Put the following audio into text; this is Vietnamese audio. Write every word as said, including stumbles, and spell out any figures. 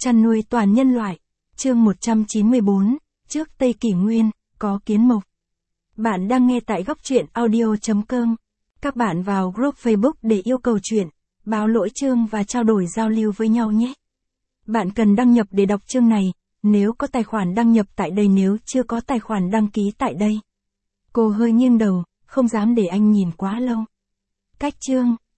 chăn nuôi toàn nhân loại. Chương một trăm chín mươi bốn, trước Tây Kỷ Nguyên, có kiến mộc. Bạn đang nghe tại góc truyện audio chấm com. Các bạn vào group Facebook để yêu cầu chuyện, báo lỗi chương và trao đổi giao lưu với nhau nhé. Bạn cần đăng nhập để đọc chương này, nếu có tài khoản đăng nhập tại đây, nếu chưa có tài khoản đăng ký tại đây. Cô hơi nghiêng đầu, không dám để anh nhìn quá lâu. Cách chương.